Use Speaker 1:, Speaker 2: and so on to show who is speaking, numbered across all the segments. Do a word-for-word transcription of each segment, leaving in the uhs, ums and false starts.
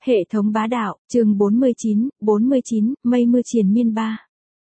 Speaker 1: Hệ thống bá đạo, chương bốn mươi chín, bốn mươi chín, mây mưa triền miên ba.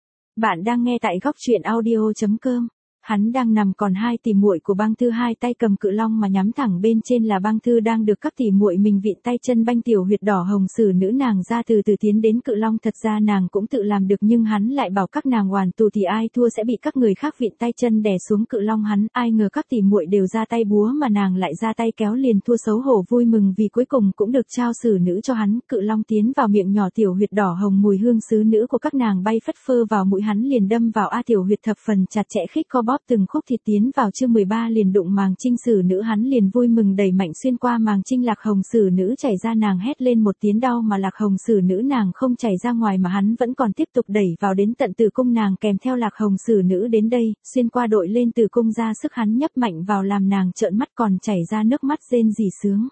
Speaker 1: Bạn đang nghe tại góc truyện audio chấm com. Hắn đang nằm còn hai tỷ muội của băng thư hai tay cầm cự long mà nhắm thẳng bên trên là băng thư đang được các tỷ muội mình vịn tay chân banh tiểu huyệt đỏ hồng sử nữ nàng ra từ từ tiến đến cự long. Thật ra nàng cũng tự làm được nhưng hắn lại bảo các nàng hoàn tù thì ai thua sẽ bị các người khác vịn tay chân đè xuống cự long hắn. Ai ngờ các tỷ muội đều ra tay búa mà nàng lại ra tay kéo liền thua xấu hổ vui mừng vì cuối cùng cũng được trao sử nữ cho hắn. Cự long tiến vào miệng nhỏ tiểu huyệt đỏ hồng mùi hương sứ nữ của các nàng bay phất phơ vào mũi hắn liền đâm vào a tiểu huyệt thập phần chặt chẽ khích co bóp từng khúc thịt tiến vào chương mười ba liền đụng màng trinh sử nữ hắn liền vui mừng đẩy mạnh xuyên qua màng trinh lạc hồng sử nữ chảy ra nàng hét lên một tiếng đau mà lạc hồng sử nữ nàng không chảy ra ngoài mà hắn vẫn còn tiếp tục đẩy vào đến tận tử cung nàng kèm theo lạc hồng sử nữ đến đây, xuyên qua đội lên tử cung ra sức hắn nhấp mạnh vào làm nàng trợn mắt còn chảy ra nước mắt rên rỉ sướng.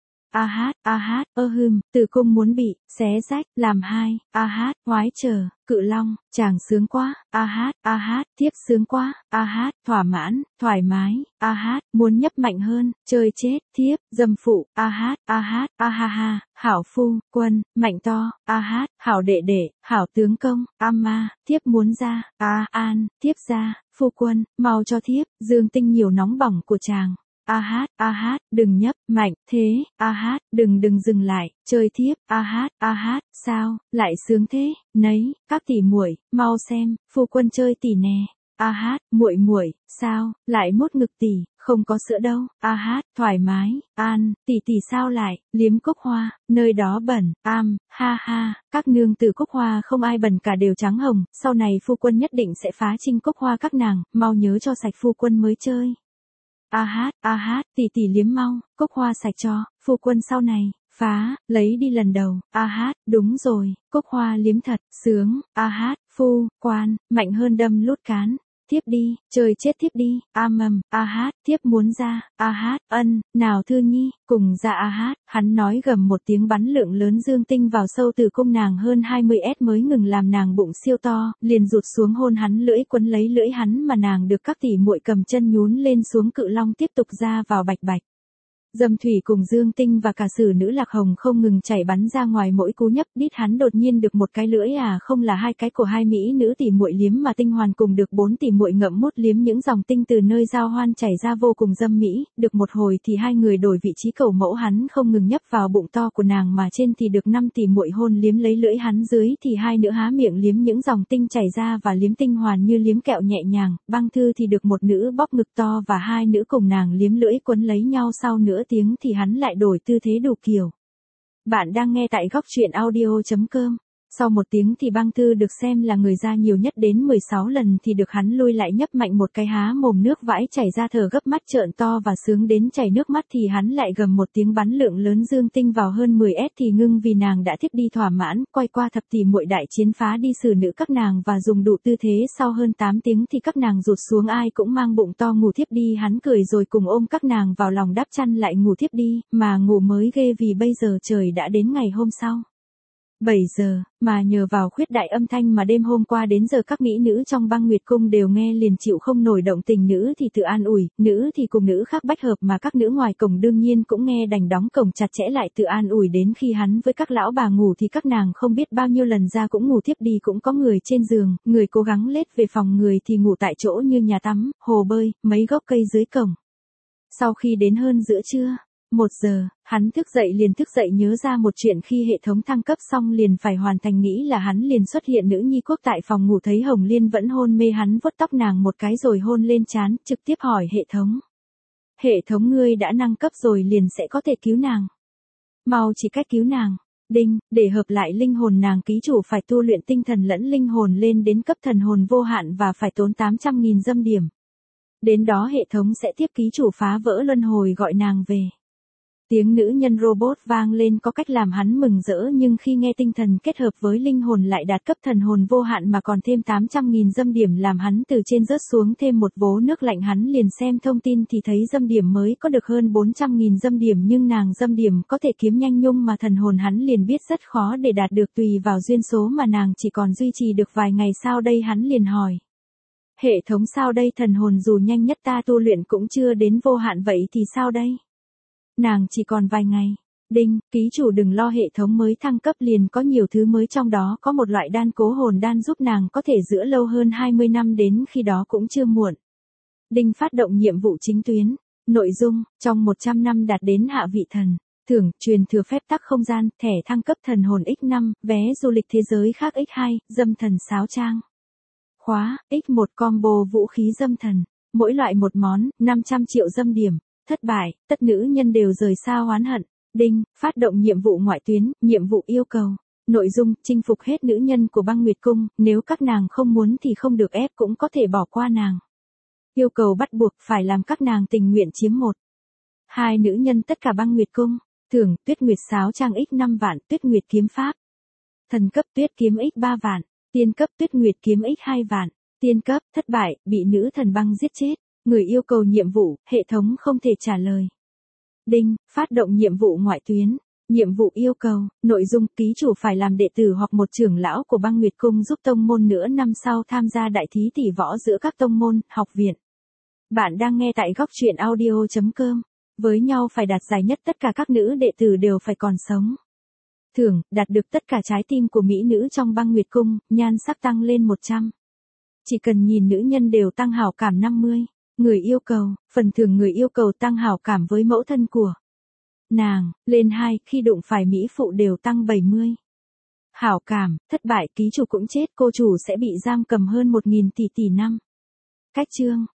Speaker 1: A hát, a hát, ơ hừm, tử cung muốn bị, xé rách, làm hai, a hát, ngoái chờ, cự long, chàng sướng quá, a hát, a hát, tiếp sướng quá, a hát, thỏa mãn, thoải mái, a hát, muốn nhấp mạnh hơn, chơi chết, thiếp, dâm phụ, a hát, a hát, a ha ha, hảo phu, quân, mạnh to, a hát, hảo đệ đệ, hảo tướng công, a ma, thiếp muốn ra, a an, thiếp ra, phu quân, mau cho thiếp, dương tinh nhiều nóng bỏng của chàng. A hát, a hát, đừng nhấp, mạnh, thế, a hát, đừng đừng dừng lại, chơi thiếp, a hát, a hát, sao, lại sướng thế, nấy, các tỷ muội, mau xem, phu quân chơi tỷ nè, a hát, muội muội, sao, lại mốt ngực tỷ, không có sữa đâu, a hát, thoải mái, an, tỷ tỷ sao lại, liếm cúc hoa, nơi đó bẩn, am, ha ha, các nương tử cúc hoa không ai bẩn cả đều trắng hồng, sau này phu quân nhất định sẽ phá trinh cúc hoa các nàng, mau nhớ cho sạch phu quân mới chơi. A hát, a hát, tỷ tỷ liếm mau, cúc hoa sạch cho, phu quân sau này, phá, lấy đi lần đầu, a hát, đúng rồi, cúc hoa liếm thật, sướng, a hát, phu, quan, mạnh hơn đâm lút cán, tiếp đi, chơi chết tiếp đi, a mầm, a hát, tiếp muốn ra, a hát, ân, nào thư nhi, cùng ra a hát, hắn nói gầm một tiếng bắn lượng lớn dương tinh vào sâu từ cung nàng hơn hai mươi ét mới ngừng làm nàng bụng siêu to, liền rụt xuống hôn hắn lưỡi quấn lấy lưỡi hắn mà nàng được các tỷ muội cầm chân nhún lên xuống cự long tiếp tục ra vào bạch bạch. Dâm thủy cùng dương tinh và cả sử nữ lạc hồng không ngừng chảy bắn ra ngoài mỗi cú nhấp đít hắn đột nhiên được một cái lưỡi à không là hai cái của hai mỹ nữ tỷ muội liếm mà tinh hoàn cùng được bốn tỷ muội ngậm mút liếm những dòng tinh từ nơi giao hoan chảy ra vô cùng dâm mỹ, được một hồi thì hai người đổi vị trí cầu mẫu hắn không ngừng nhấp vào bụng to của nàng mà trên thì được năm tỷ muội hôn liếm lấy lưỡi hắn dưới thì hai nữ há miệng liếm những dòng tinh chảy ra và liếm tinh hoàn như liếm kẹo nhẹ nhàng, băng thư thì được một nữ bóp ngực to và hai nữ cùng nàng liếm lưỡi quấn lấy nhau sau nữa tiếng thì hắn lại đổi tư thế đủ kiểu. Bạn đang nghe tại góc truyện audio chấm com. Sau một tiếng thì băng thư được xem là người ra nhiều nhất đến mười sáu lần thì được hắn lui lại nhấp mạnh một cái há mồm nước vãi chảy ra thở gấp mắt trợn to và sướng đến chảy nước mắt thì hắn lại gầm một tiếng bắn lượng lớn dương tinh vào hơn mười ét thì ngưng vì nàng đã thiếp đi thỏa mãn, quay qua thập tỷ muội đại chiến phá đi xử nữ các nàng và dùng đủ tư thế sau hơn tám tiếng thì các nàng rụt xuống ai cũng mang bụng to ngủ thiếp đi hắn cười rồi cùng ôm các nàng vào lòng đắp chăn lại ngủ thiếp đi, mà ngủ mới ghê vì bây giờ trời đã đến ngày hôm sau. bảy giờ, mà nhờ vào khuyết đại âm thanh mà đêm hôm qua đến giờ các mỹ nữ trong băng nguyệt cung đều nghe liền chịu không nổi động tình nữ thì tự an ủi, nữ thì cùng nữ khác bách hợp mà các nữ ngoài cổng đương nhiên cũng nghe đành đóng cổng chặt chẽ lại tự an ủi đến khi hắn với các lão bà ngủ thì các nàng không biết bao nhiêu lần ra cũng ngủ thiếp đi cũng có người trên giường, người cố gắng lết về phòng người thì ngủ tại chỗ như nhà tắm, hồ bơi, mấy gốc cây dưới cổng. Sau khi đến hơn giữa trưa, một giờ, hắn thức dậy liền thức dậy nhớ ra một chuyện khi hệ thống thăng cấp xong liền phải hoàn thành nghĩ là hắn liền xuất hiện nữ nhi quốc tại phòng ngủ thấy Hồng Liên vẫn hôn mê hắn vuốt tóc nàng một cái rồi hôn lên trán, trực tiếp hỏi hệ thống. Hệ thống ngươi đã nâng cấp rồi liền sẽ có thể cứu nàng. Mau chỉ cách cứu nàng. Đinh, để hợp lại linh hồn nàng ký chủ phải tu luyện tinh thần lẫn linh hồn lên đến cấp thần hồn vô hạn và phải tốn tám trăm nghìn dâm điểm. Đến đó hệ thống sẽ tiếp ký chủ phá vỡ luân hồi gọi nàng về. Tiếng nữ nhân robot vang lên có cách làm hắn mừng rỡ nhưng khi nghe tinh thần kết hợp với linh hồn lại đạt cấp thần hồn vô hạn mà còn thêm tám trăm nghìn dâm điểm làm hắn từ trên rớt xuống thêm một vố nước lạnh hắn liền xem thông tin thì thấy dâm điểm mới có được hơn bốn trăm nghìn dâm điểm nhưng nàng dâm điểm có thể kiếm nhanh nhung mà thần hồn hắn liền biết rất khó để đạt được tùy vào duyên số mà nàng chỉ còn duy trì được vài ngày sao đây hắn liền hỏi. Hệ thống sao đây thần hồn dù nhanh nhất ta tu luyện cũng chưa đến vô hạn vậy thì sao đây? Nàng chỉ còn vài ngày. Đinh, ký chủ đừng lo, hệ thống mới thăng cấp liền có nhiều thứ mới, trong đó có một loại đan cố hồn đan giúp nàng có thể giữ lâu hơn hai mươi năm, đến khi đó cũng chưa muộn. Đinh, phát động nhiệm vụ chính tuyến. Nội dung, trong một trăm năm đạt đến hạ vị thần. Thưởng, truyền thừa phép tắc không gian, thẻ thăng cấp thần hồn nhân năm, vé du lịch thế giới khác nhân hai, dâm thần sáo trang. Khóa, nhân một combo vũ khí dâm thần. Mỗi loại một món, năm trăm triệu dâm điểm. Thất bại, tất nữ nhân đều rời xa oán hận. Đinh, phát động nhiệm vụ ngoại tuyến, nhiệm vụ yêu cầu. Nội dung, chinh phục hết nữ nhân của băng Nguyệt Cung, nếu các nàng không muốn thì không được ép, cũng có thể bỏ qua nàng. Yêu cầu bắt buộc phải làm các nàng tình nguyện chiếm một. Hai nữ nhân tất cả băng Nguyệt Cung. Thưởng, Tuyết Nguyệt sáo trang nhân năm vạn, Tuyết Nguyệt kiếm pháp. Thần cấp Tuyết kiếm nhân ba vạn, tiên cấp Tuyết Nguyệt kiếm nhân hai vạn, tiên cấp, thất bại, bị nữ thần băng giết chết. Người yêu cầu nhiệm vụ, hệ thống không thể trả lời. Đinh, phát động nhiệm vụ ngoại tuyến. Nhiệm vụ yêu cầu, nội dung, ký chủ phải làm đệ tử hoặc một trưởng lão của băng Nguyệt Cung giúp tông môn nửa năm sau tham gia đại thí tỷ võ giữa các tông môn, học viện. Bạn đang nghe tại góc truyện audio chấm com. Với nhau phải đạt giải nhất, tất cả các nữ đệ tử đều phải còn sống. Thưởng, đạt được tất cả trái tim của mỹ nữ trong băng Nguyệt Cung, nhan sắc tăng lên một trăm. Chỉ cần nhìn nữ nhân đều tăng hảo cảm năm mươi. Người yêu cầu, phần thưởng người yêu cầu tăng hảo cảm với mẫu thân của nàng, lên hai, khi đụng phải mỹ phụ đều tăng bảy mươi. Hảo cảm, thất bại, ký chủ cũng chết, cô chủ sẽ bị giam cầm hơn một nghìn tỷ tỷ năm. Cách chương,